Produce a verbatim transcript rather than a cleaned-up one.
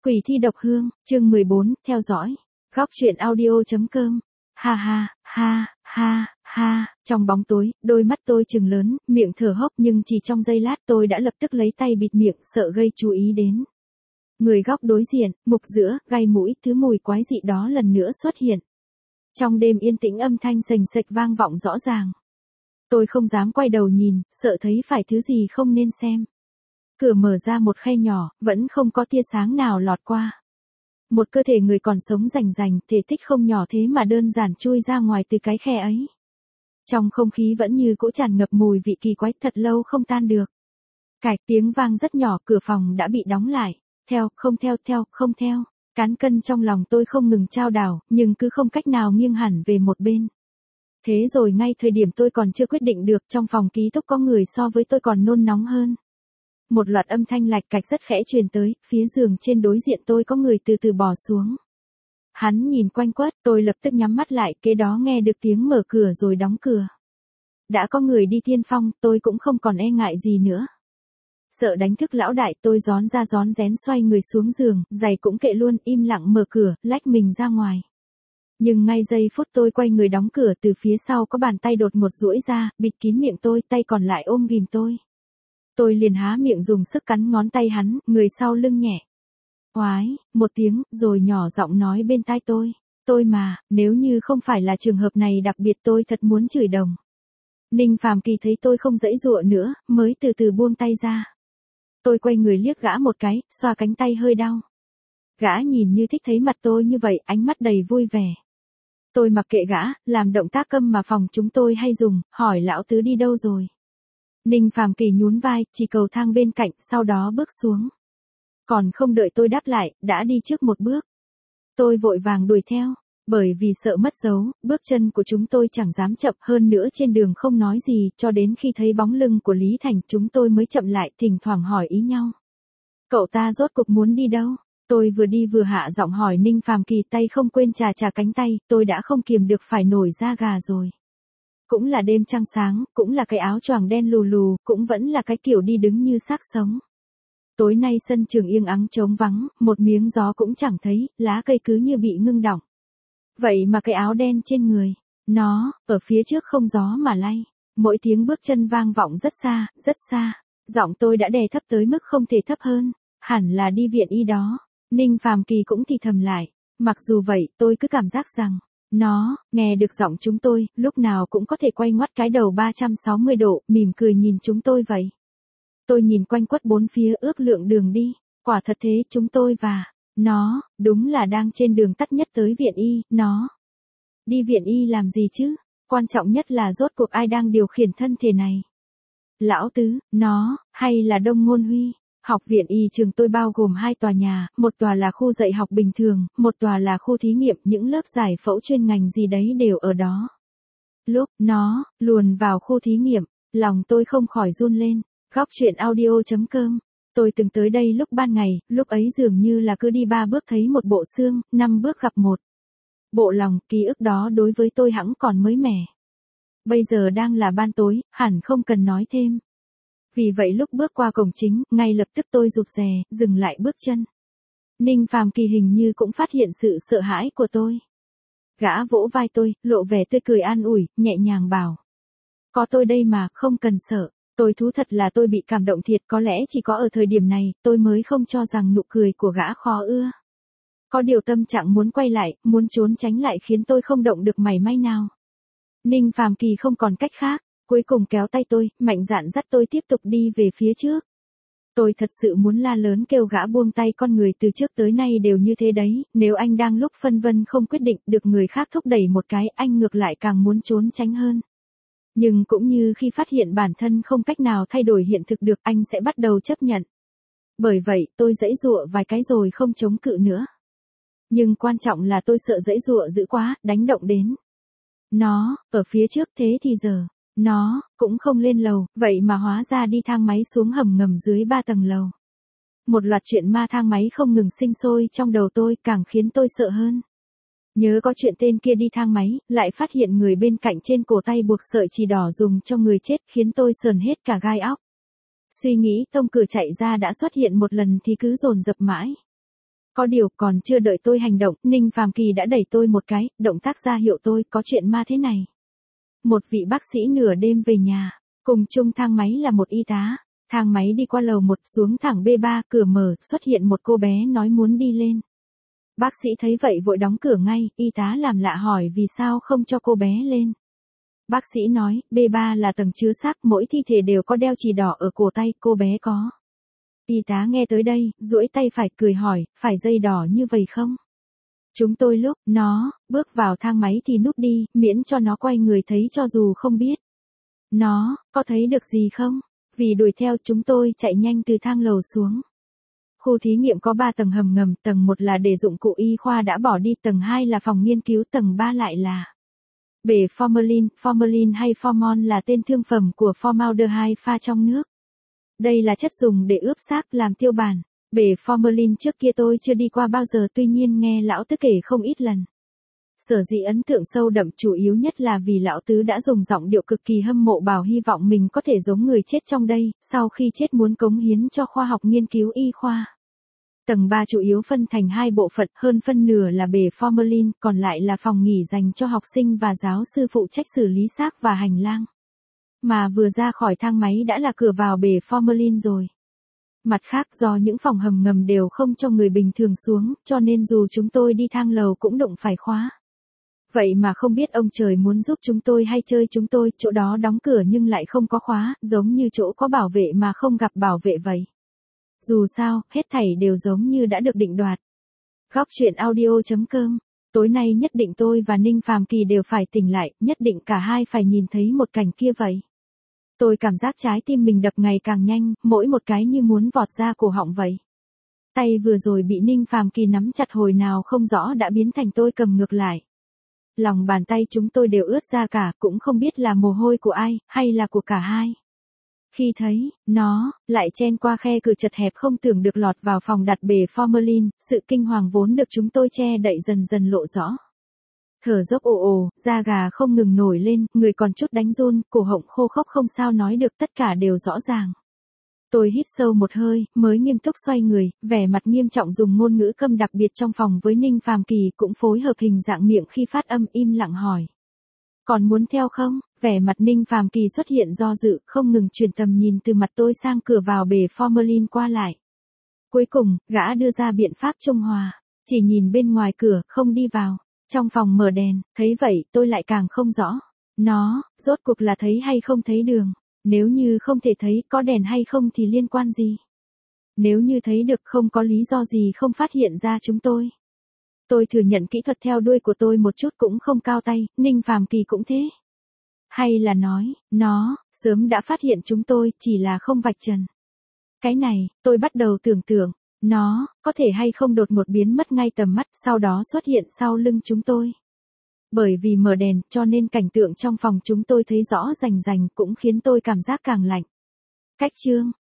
Quỷ thi độc hương, chương mười bốn, theo dõi. Góc truyện audio.com. Ha ha, ha, ha, ha, trong bóng tối, đôi mắt tôi trừng lớn, miệng thở hốc nhưng chỉ trong giây lát tôi đã lập tức lấy tay bịt miệng, sợ gây chú ý đến. Người góc đối diện, mục giữa, gai mũi, thứ mùi quái dị đó lần nữa xuất hiện. Trong đêm yên tĩnh âm thanh sềnh sệch vang vọng rõ ràng. Tôi không dám quay đầu nhìn, sợ thấy phải thứ gì không nên xem. Cửa mở ra một khe nhỏ, vẫn không có tia sáng nào lọt qua. Một cơ thể người còn sống rành rành, thể tích không nhỏ thế mà đơn giản chui ra ngoài từ cái khe ấy. Trong không khí vẫn như cỗ tràn ngập mùi vị kỳ quái thật lâu không tan được. Cạch tiếng vang rất nhỏ, cửa phòng đã bị đóng lại. Theo, không theo, theo, không theo. Cán cân trong lòng tôi không ngừng trao đảo, nhưng cứ không cách nào nghiêng hẳn về một bên. Thế rồi ngay thời điểm tôi còn chưa quyết định được, trong phòng ký túc có người so với tôi còn nôn nóng hơn. Một loạt âm thanh lạch cạch rất khẽ truyền tới, phía giường trên đối diện tôi có người từ từ bò xuống. Hắn nhìn quanh quất, tôi lập tức nhắm mắt lại, kế đó nghe được tiếng mở cửa rồi đóng cửa. Đã có người đi tiên phong, tôi cũng không còn e ngại gì nữa. Sợ đánh thức lão đại, tôi rón ra rón rén xoay người xuống giường, giày cũng kệ luôn, im lặng mở cửa, lách mình ra ngoài. Nhưng ngay giây phút tôi quay người đóng cửa, từ phía sau có bàn tay đột ngột duỗi ra, bịt kín miệng tôi, tay còn lại ôm ghìm tôi. Tôi liền há miệng dùng sức cắn ngón tay hắn, người sau lưng nhẹ. Oái, một tiếng, rồi nhỏ giọng nói bên tai tôi. Tôi mà, nếu như không phải là trường hợp này đặc biệt tôi thật muốn chửi đồng. Ninh Phàm Kỳ thấy tôi không giãy giụa nữa, mới từ từ buông tay ra. Tôi quay người liếc gã một cái, xoa cánh tay hơi đau. Gã nhìn như thích thấy mặt tôi như vậy, ánh mắt đầy vui vẻ. Tôi mặc kệ gã, làm động tác câm mà phòng chúng tôi hay dùng, hỏi lão tứ đi đâu rồi. Ninh Phàm Kỳ nhún vai, chỉ cầu thang bên cạnh, sau đó bước xuống. Còn không đợi tôi đáp lại, đã đi trước một bước. Tôi vội vàng đuổi theo, bởi vì sợ mất dấu, bước chân của chúng tôi chẳng dám chậm, hơn nữa trên đường không nói gì, cho đến khi thấy bóng lưng của Lý Thành chúng tôi mới chậm lại, thỉnh thoảng hỏi ý nhau. Cậu ta rốt cuộc muốn đi đâu? Tôi vừa đi vừa hạ giọng hỏi Ninh Phàm Kỳ, tay không quên chà chà cánh tay, tôi đã không kiềm được phải nổi da gà rồi. Cũng là đêm trăng sáng, cũng là cái áo choàng đen lù lù, cũng vẫn là cái kiểu đi đứng như xác sống. Tối nay sân trường yên ắng trống vắng, một miếng gió cũng chẳng thấy, lá cây cứ như bị ngưng đọng. Vậy mà cái áo đen trên người, nó, ở phía trước không gió mà lay. Mỗi tiếng bước chân vang vọng rất xa, rất xa. Giọng tôi đã đè thấp tới mức không thể thấp hơn. Hẳn là đi viện y đó. Ninh Phàm Kỳ cũng thì thầm lại. Mặc dù vậy, tôi cứ cảm giác rằng, nó, nghe được giọng chúng tôi, lúc nào cũng có thể quay ngoắt cái đầu ba trăm sáu mươi độ, mỉm cười nhìn chúng tôi vậy. Tôi nhìn quanh quất bốn phía ước lượng đường đi. Quả thật thế, chúng tôi và nó, đúng là đang trên đường tắt nhất tới viện y, nó. Đi viện y làm gì chứ? Quan trọng nhất là rốt cuộc ai đang điều khiển thân thể này? Lão tứ, nó, hay là Đông Ngôn Huy? Học viện y trường tôi bao gồm hai tòa nhà, một tòa là khu dạy học bình thường, một tòa là khu thí nghiệm, những lớp giải phẫu chuyên ngành gì đấy đều ở đó. Lúc nó luồn vào khu thí nghiệm, lòng tôi không khỏi run lên. Góc truyện audio.com. Tôi từng tới đây lúc ban ngày, lúc ấy dường như là cứ đi ba bước thấy một bộ xương, năm bước gặp một bộ lòng, ký ức đó đối với tôi hẵng còn mới mẻ. Bây giờ đang là ban tối, hẳn không cần nói thêm. Vì vậy lúc bước qua cổng chính, ngay lập tức tôi rụt rè, dừng lại bước chân. Ninh Phàm Kỳ hình như cũng phát hiện sự sợ hãi của tôi. Gã vỗ vai tôi, lộ vẻ tươi cười an ủi, nhẹ nhàng bảo. Có tôi đây mà, không cần sợ. Tôi thú thật là tôi bị cảm động thiệt, có lẽ chỉ có ở thời điểm này, tôi mới không cho rằng nụ cười của gã khó ưa. Có điều tâm trạng muốn quay lại, muốn trốn tránh lại khiến tôi không động được mảy may nào. Ninh Phàm Kỳ không còn cách khác, cuối cùng kéo tay tôi, mạnh dạn dắt tôi tiếp tục đi về phía trước. Tôi thật sự muốn la lớn kêu gã buông tay, con người từ trước tới nay đều như thế đấy, nếu anh đang lúc phân vân không quyết định, được người khác thúc đẩy một cái, anh ngược lại càng muốn trốn tránh hơn. Nhưng cũng như khi phát hiện bản thân không cách nào thay đổi hiện thực được, anh sẽ bắt đầu chấp nhận. Bởi vậy, tôi giãy giụa vài cái rồi không chống cự nữa. Nhưng quan trọng là tôi sợ giãy giụa dữ quá, đánh động đến nó, ở phía trước, thế thì giờ, nó, cũng không lên lầu, vậy mà hóa ra đi thang máy xuống hầm ngầm dưới ba tầng lầu. Một loạt chuyện ma thang máy không ngừng sinh sôi trong đầu tôi, càng khiến tôi sợ hơn. Nhớ có chuyện tên kia đi thang máy, lại phát hiện người bên cạnh trên cổ tay buộc sợi chỉ đỏ dùng cho người chết, khiến tôi sờn hết cả gai óc. Suy nghĩ thông cửa chạy ra đã xuất hiện một lần thì cứ dồn dập mãi. Có điều còn chưa đợi tôi hành động, Ninh Phàm Kỳ đã đẩy tôi một cái, động tác ra hiệu tôi có chuyện ma thế này. Một vị bác sĩ nửa đêm về nhà, cùng chung thang máy là một y tá. Thang máy đi qua lầu một xuống thẳng B ba, cửa mở, xuất hiện một cô bé nói muốn đi lên. Bác sĩ thấy vậy vội đóng cửa ngay, y tá làm lạ hỏi vì sao không cho cô bé lên. Bác sĩ nói, B ba là tầng chứa xác, mỗi thi thể đều có đeo chì đỏ ở cổ tay, cô bé có. Y tá nghe tới đây, duỗi tay phải cười hỏi, phải dây đỏ như vậy không? Chúng tôi lúc, nó, bước vào thang máy thì núp đi, miễn cho nó quay người thấy cho dù không biết. Nó, có thấy được gì không? Vì đuổi theo chúng tôi chạy nhanh từ thang lầu xuống. Khu thí nghiệm có ba tầng hầm ngầm, tầng một là để dụng cụ y khoa đã bỏ đi, tầng hai là phòng nghiên cứu, tầng ba lại là bể formalin, formalin hay formol là tên thương phẩm của formaldehyde pha trong nước. Đây là chất dùng để ướp xác làm tiêu bản. Bể formalin trước kia tôi chưa đi qua bao giờ, tuy nhiên nghe lão tứ kể không ít lần. Sở dĩ ấn tượng sâu đậm chủ yếu nhất là vì lão tứ đã dùng giọng điệu cực kỳ hâm mộ bảo hy vọng mình có thể giống người chết trong đây, sau khi chết muốn cống hiến cho khoa học nghiên cứu y khoa. Tầng ba chủ yếu phân thành hai bộ phận, hơn phân nửa là bể formalin, còn lại là phòng nghỉ dành cho học sinh và giáo sư phụ trách xử lý xác và hành lang. Mà vừa ra khỏi thang máy đã là cửa vào bể formalin rồi. Mặt khác do những phòng hầm ngầm đều không cho người bình thường xuống, cho nên dù chúng tôi đi thang lầu cũng đụng phải khóa. Vậy mà không biết ông trời muốn giúp chúng tôi hay chơi chúng tôi, chỗ đó đóng cửa nhưng lại không có khóa, giống như chỗ có bảo vệ mà không gặp bảo vệ vậy. Dù sao, hết thảy đều giống như đã được định đoạt. Góc truyện audio chấm com. Tối nay nhất định tôi và Ninh Phàm Kỳ đều phải tỉnh lại, nhất định cả hai phải nhìn thấy một cảnh kia vậy. Tôi cảm giác trái tim mình đập ngày càng nhanh, mỗi một cái như muốn vọt ra cổ họng vậy. Tay vừa rồi bị Ninh Phàm Kỳ nắm chặt hồi nào không rõ đã biến thành tôi cầm ngược lại. Lòng bàn tay chúng tôi đều ướt ra cả, cũng không biết là mồ hôi của ai, hay là của cả hai. Khi thấy, nó, lại chen qua khe cửa chật hẹp không tưởng được lọt vào phòng đặt bể formalin, sự kinh hoàng vốn được chúng tôi che đậy dần dần lộ rõ. Thở dốc ồ ồ, da gà không ngừng nổi lên, người còn chút đánh run, cổ họng khô khốc không sao nói được, tất cả đều rõ ràng. Tôi hít sâu một hơi, mới nghiêm túc xoay người, vẻ mặt nghiêm trọng dùng ngôn ngữ câm đặc biệt trong phòng với Ninh Phàm Kỳ cũng phối hợp hình dạng miệng khi phát âm im lặng hỏi. Còn muốn theo không? Vẻ mặt Ninh Phàm Kỳ xuất hiện do dự, không ngừng chuyển tầm nhìn từ mặt tôi sang cửa vào bể formalin qua lại. Cuối cùng, gã đưa ra biện pháp trung hòa, chỉ nhìn bên ngoài cửa, không đi vào. Trong phòng mở đèn, thấy vậy tôi lại càng không rõ. Nó, rốt cuộc là thấy hay không thấy đường. Nếu như không thể thấy có đèn hay không thì liên quan gì? Nếu như thấy được không có lý do gì không phát hiện ra chúng tôi. Tôi thừa nhận kỹ thuật theo đuôi của tôi một chút cũng không cao tay, Ninh Phàm Kỳ cũng thế. Hay là nói, nó, sớm đã phát hiện chúng tôi, chỉ là không vạch trần. Cái này, tôi bắt đầu tưởng tượng, nó, có thể hay không đột ngột biến mất ngay tầm mắt, sau đó xuất hiện sau lưng chúng tôi. Bởi vì mở đèn, cho nên cảnh tượng trong phòng chúng tôi thấy rõ rành rành cũng khiến tôi cảm giác càng lạnh. Cách chương